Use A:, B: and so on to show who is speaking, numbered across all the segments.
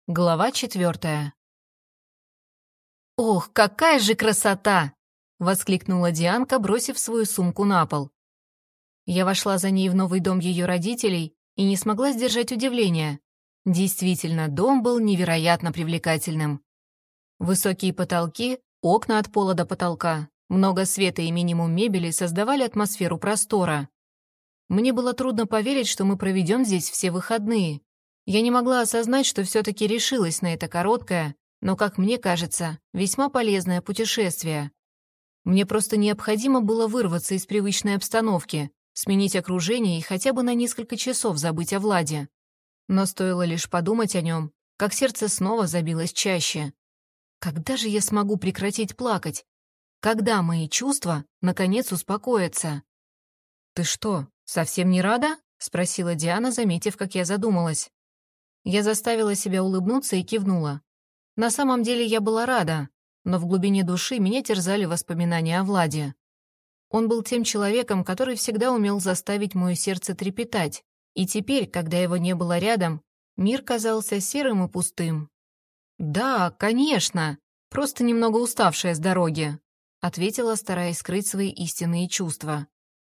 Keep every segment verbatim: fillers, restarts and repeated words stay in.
A: Глава четвертая. «Ох, какая же красота!» — воскликнула Дианка, бросив свою сумку на пол. Я вошла за ней в новый дом ее родителей и не смогла сдержать удивления. Действительно, дом был невероятно привлекательным. Высокие потолки, окна от пола до потолка, много света и минимум мебели создавали атмосферу простора. Мне было трудно поверить, что мы проведем здесь все выходные. Я не могла осознать, что все-таки решилась на это короткое, но, как мне кажется, весьма полезное путешествие. Мне просто необходимо было вырваться из привычной обстановки, сменить окружение и хотя бы на несколько часов забыть о Владе. Но стоило лишь подумать о нем, как сердце снова забилось чаще. Когда же я смогу прекратить плакать? Когда мои чувства, наконец, успокоятся? «Ты что, совсем не рада?» — спросила Диана, заметив, как я задумалась. Я заставила себя улыбнуться и кивнула. На самом деле я была рада, но в глубине души меня терзали воспоминания о Владе. Он был тем человеком, который всегда умел заставить мое сердце трепетать, и теперь, когда его не было рядом, мир казался серым и пустым. «Да, конечно, просто немного уставшая с дороги», — ответила, стараясь скрыть свои истинные чувства.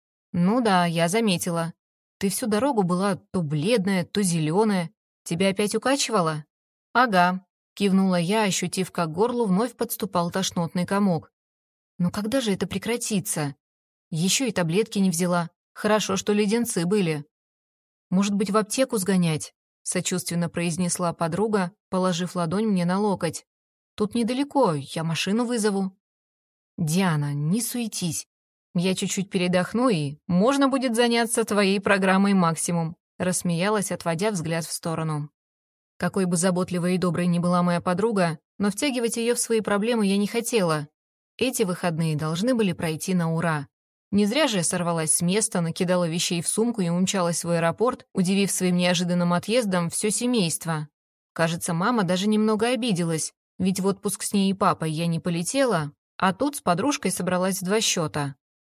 A: «Ну да, я заметила. Ты всю дорогу была то бледная, то зеленая. Тебя опять укачивало?» «Ага», — кивнула я, ощутив, как к горлу вновь подступал тошнотный комок. «Но когда же это прекратится? Еще и таблетки не взяла. Хорошо, что леденцы были». «Может быть, в аптеку сгонять?» — сочувственно произнесла подруга, положив ладонь мне на локоть. «Тут недалеко, я машину вызову». «Диана, не суетись. Я чуть-чуть передохну, и можно будет заняться твоей программой «Максимум», — рассмеялась, отводя взгляд в сторону. Какой бы заботливой и доброй ни была моя подруга, но втягивать ее в свои проблемы я не хотела. Эти выходные должны были пройти на ура. Не зря же я сорвалась с места, накидала вещей в сумку и умчалась в аэропорт, удивив своим неожиданным отъездом все семейство. Кажется, мама даже немного обиделась, ведь в отпуск с ней и папой я не полетела, а тут с подружкой собралась в два счета.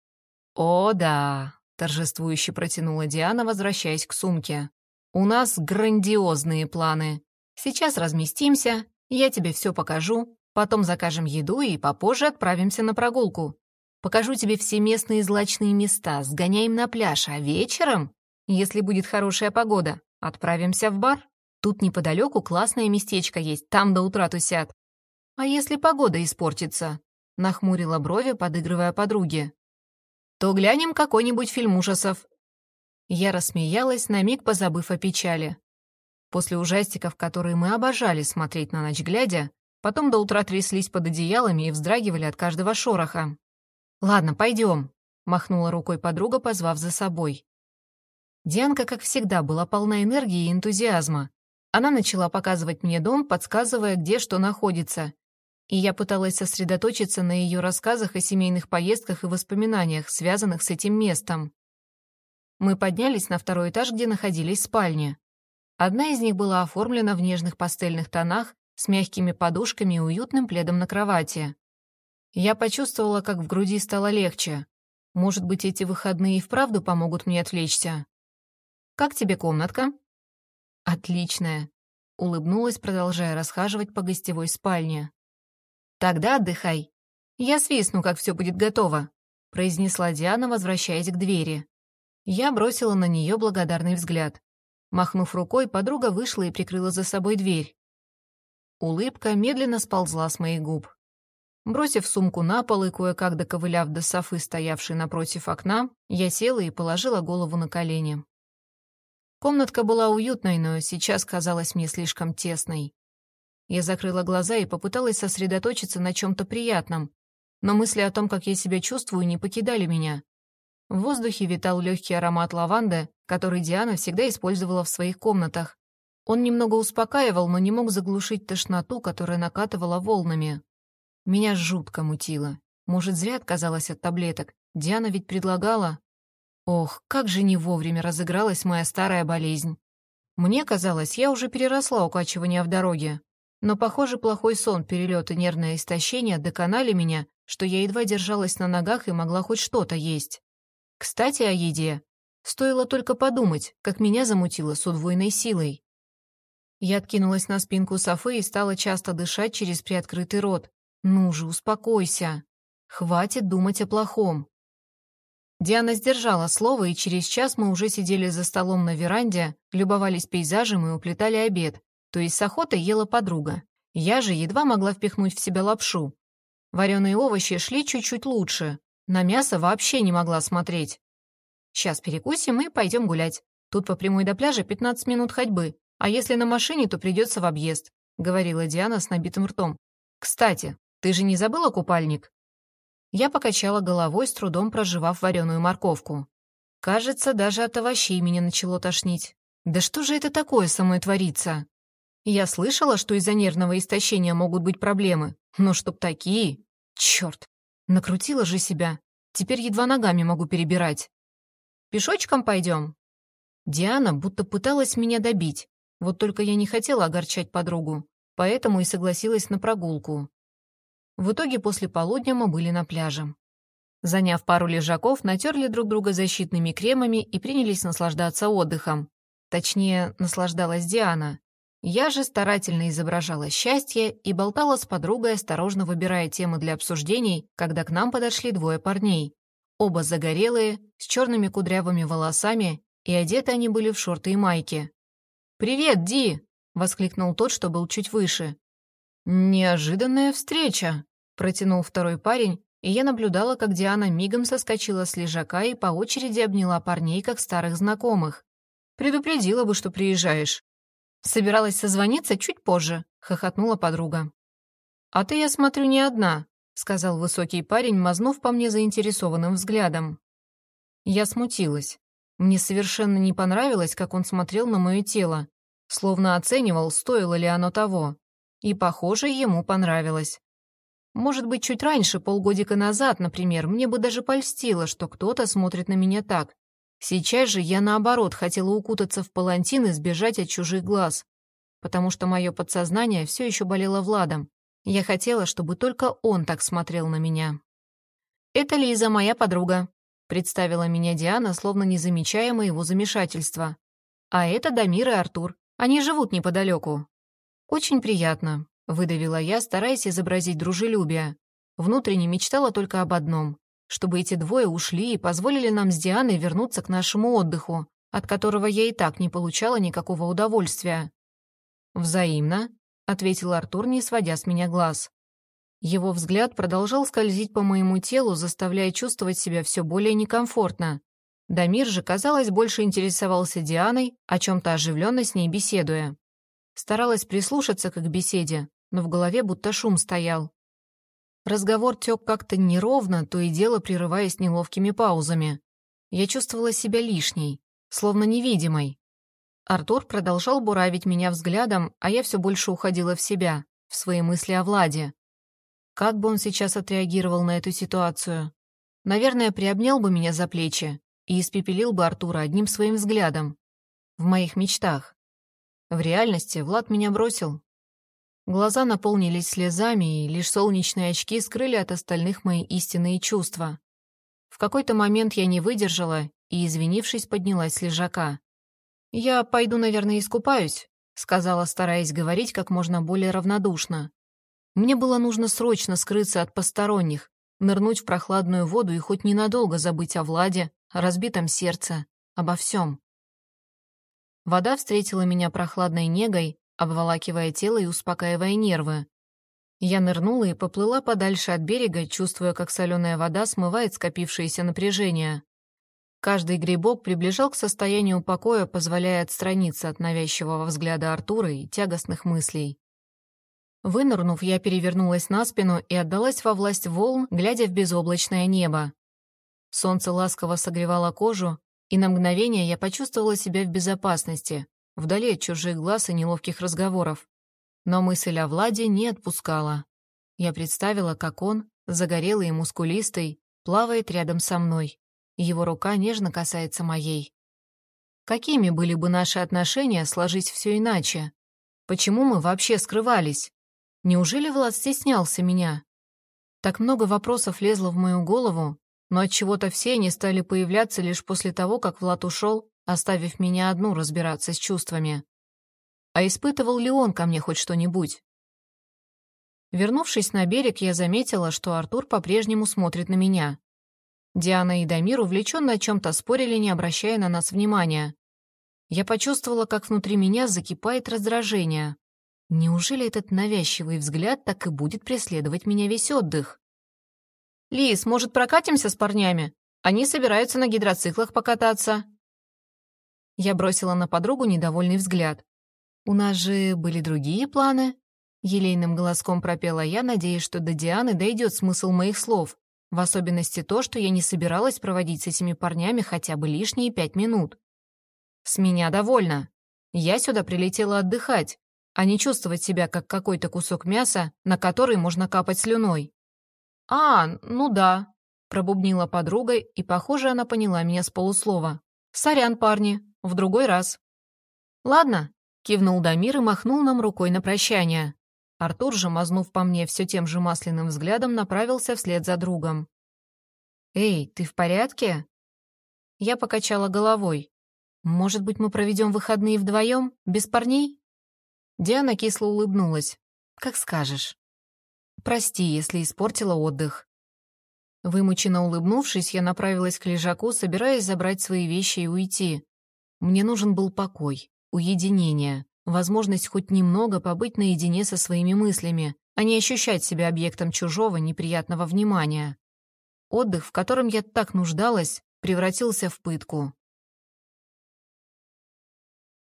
A: «О, да», — торжествующе протянула Диана, возвращаясь к сумке. «У нас грандиозные планы. Сейчас разместимся, я тебе все покажу, потом закажем еду и попозже отправимся на прогулку. Покажу тебе все местные злачные места, сгоняем на пляж, а вечером, если будет хорошая погода, отправимся в бар. Тут неподалеку классное местечко есть, там до утра тусят. А если погода испортится?» — нахмурила брови, подыгрывая подруге. «То глянем какой-нибудь фильм ужасов». Я рассмеялась, на миг позабыв о печали. После ужастиков, которые мы обожали смотреть на ночь глядя, потом до утра тряслись под одеялами и вздрагивали от каждого шороха. «Ладно, пойдем», — махнула рукой подруга, позвав за собой. Дианка, как всегда, была полна энергии и энтузиазма. Она начала показывать мне дом, подсказывая, где что находится, и я пыталась сосредоточиться на ее рассказах о семейных поездках и воспоминаниях, связанных с этим местом. Мы поднялись на второй этаж, где находились спальни. Одна из них была оформлена в нежных пастельных тонах, с мягкими подушками и уютным пледом на кровати. Я почувствовала, как в груди стало легче. Может быть, эти выходные и вправду помогут мне отвлечься. «Как тебе комнатка?» «Отличная», — улыбнулась, продолжая расхаживать по гостевой спальне. «Тогда отдыхай. Я свистну, как все будет готово», — произнесла Диана, возвращаясь к двери. Я бросила на нее благодарный взгляд. Махнув рукой, подруга вышла и прикрыла за собой дверь. Улыбка медленно сползла с моих губ. Бросив сумку на пол и кое-как доковыляв до софы, стоявшей напротив окна, я села и положила голову на колени. Комнатка была уютной, но сейчас казалась мне слишком тесной. Я закрыла глаза и попыталась сосредоточиться на чем-то приятном, но мысли о том, как я себя чувствую, не покидали меня. В воздухе витал легкий аромат лаванды, который Диана всегда использовала в своих комнатах. Он немного успокаивал, но не мог заглушить тошноту, которая накатывала волнами. Меня жутко мутило. Может, зря отказалась от таблеток. Диана ведь предлагала. Ох, как же не вовремя разыгралась моя старая болезнь. Мне казалось, я уже переросла укачивание в дороге. Но, похоже, плохой сон, перелет и нервное истощение доконали меня, что я едва держалась на ногах и могла хоть что-то есть. Кстати, о еде. Стоило только подумать, как меня замутило с удвоенной силой. Я откинулась на спинку софы и стала часто дышать через приоткрытый рот. «Ну же, успокойся. Хватит думать о плохом». Диана сдержала слово, и через час мы уже сидели за столом на веранде, любовались пейзажем и уплетали обед, то есть с охотой ела подруга. Я же едва могла впихнуть в себя лапшу. Вареные овощи шли чуть-чуть лучше, на мясо вообще не могла смотреть. «Сейчас перекусим и пойдем гулять. Тут по прямой до пляжа пятнадцать минут ходьбы, а если на машине, то придется в объезд», — говорила Диана с набитым ртом. «Кстати, ты же не забыла купальник?» Я покачала головой, с трудом прожевав вареную морковку. Кажется, даже от овощей меня начало тошнить. Да что же это такое со мной творится? Я слышала, что из-за нервного истощения могут быть проблемы, но чтоб такие... Черт! Накрутила же себя. Теперь едва ногами могу перебирать. «Пешочком пойдем?» Диана будто пыталась меня добить. Вот только я не хотела огорчать подругу, поэтому и согласилась на прогулку. В итоге после полудня мы были на пляже. Заняв пару лежаков, натерли друг друга защитными кремами и принялись наслаждаться отдыхом. Точнее, наслаждалась Диана. Я же старательно изображала счастье и болтала с подругой, осторожно выбирая темы для обсуждений, когда к нам подошли двое парней. Оба загорелые, с черными кудрявыми волосами, и одеты они были в шорты и майки. «Привет, Ди!» — воскликнул тот, что был чуть выше. «Неожиданная встреча!» — протянул второй парень, и я наблюдала, как Диана мигом соскочила с лежака и по очереди обняла парней, как старых знакомых. «Предупредила бы, что приезжаешь». «Собиралась созвониться чуть позже», — хохотнула подруга. «А ты, я смотрю, не одна», — сказал высокий парень, мазнув по мне заинтересованным взглядом. Я смутилась. Мне совершенно не понравилось, как он смотрел на мое тело, словно оценивал, стоило ли оно того. И, похоже, ему понравилось. Может быть, чуть раньше, полгодика назад, например, мне бы даже польстило, что кто-то смотрит на меня так. Сейчас же я, наоборот, хотела укутаться в палантин и сбежать от чужих глаз, потому что мое подсознание все еще болело Владом. Я хотела, чтобы только он так смотрел на меня. «Это Лиза, моя подруга», — представила меня Диана, словно не замечая моего замешательства. «А это Дамир и Артур. Они живут неподалеку». «Очень приятно», — выдавила я, стараясь изобразить дружелюбие. Внутренне мечтала только об одном — чтобы эти двое ушли и позволили нам с Дианой вернуться к нашему отдыху, от которого я и так не получала никакого удовольствия. «Взаимно», — ответил Артур, не сводя с меня глаз. Его взгляд продолжал скользить по моему телу, заставляя чувствовать себя все более некомфортно. Дамир же, казалось, больше интересовался Дианой, о чем-то оживленно с ней беседуя. Старалась прислушаться к их беседе, но в голове будто шум стоял. Разговор тек как-то неровно, то и дело прерываясь неловкими паузами. Я чувствовала себя лишней, словно невидимой. Артур продолжал буравить меня взглядом, а я все больше уходила в себя, в свои мысли о Владе. Как бы он сейчас отреагировал на эту ситуацию? Наверное, приобнял бы меня за плечи и испепелил бы Артура одним своим взглядом. В моих мечтах. В реальности Влад меня бросил. Глаза наполнились слезами, и лишь солнечные очки скрыли от остальных мои истинные чувства. В какой-то момент я не выдержала и, извинившись, поднялась с лежака. «Я пойду, наверное, искупаюсь», — сказала, стараясь говорить как можно более равнодушно. Мне было нужно срочно скрыться от посторонних, нырнуть в прохладную воду и хоть ненадолго забыть о Владе, о разбитом сердце, обо всем. Вода встретила меня прохладной негой, обволакивая тело и успокаивая нервы. Я нырнула и поплыла подальше от берега, чувствуя, как соленая вода смывает скопившееся напряжение. Каждый грибок приближал к состоянию покоя, позволяя отстраниться от навязчивого взгляда Артура и тягостных мыслей. Вынырнув, я перевернулась на спину и отдалась во власть волн, глядя в безоблачное небо. Солнце ласково согревало кожу, и на мгновение я почувствовала себя в безопасности, вдали от чужих глаз и неловких разговоров. Но мысль о Владе не отпускала. Я представила, как он, загорелый и мускулистый, плавает рядом со мной. Его рука нежно касается моей. Какими были бы наши отношения, сложись все иначе? Почему мы вообще скрывались? Неужели Влад стеснялся меня? Так много вопросов лезло в мою голову, но отчего-то все они стали появляться лишь после того, как Влад ушел, оставив меня одну разбираться с чувствами. А испытывал ли он ко мне хоть что-нибудь? Вернувшись на берег, я заметила, что Артур по-прежнему смотрит на меня. Диана и Дамир увлеченно о чем-то спорили, не обращая на нас внимания. Я почувствовала, как внутри меня закипает раздражение. Неужели этот навязчивый взгляд так и будет преследовать меня весь отдых? «Лис, может, прокатимся с парнями? Они собираются на гидроциклах покататься». Я бросила на подругу недовольный взгляд. «У нас же были другие планы?» Елейным голоском пропела я, надеясь, что до Дианы дойдет смысл моих слов, в особенности то, что я не собиралась проводить с этими парнями хотя бы лишние пять минут. «С меня довольно. Я сюда прилетела отдыхать, а не чувствовать себя как какой-то кусок мяса, на который можно капать слюной». «А, ну да», — пробубнила подруга, и, похоже, она поняла меня с полуслова. «Сорян, парни, в другой раз». «Ладно», — кивнул Дамир и махнул нам рукой на прощание. Артур же, мазнув по мне все тем же масляным взглядом, направился вслед за другом. «Эй, ты в порядке?» Я покачала головой. «Может быть, мы проведем выходные вдвоем, без парней?» Диана кисло улыбнулась. «Как скажешь. Прости, если испортила отдых». Вымученно улыбнувшись, я направилась к лежаку, собираясь забрать свои вещи и уйти. Мне нужен был покой, уединение, возможность хоть немного побыть наедине со своими мыслями, а не ощущать себя объектом чужого неприятного внимания. Отдых, в котором я так нуждалась, превратился в пытку.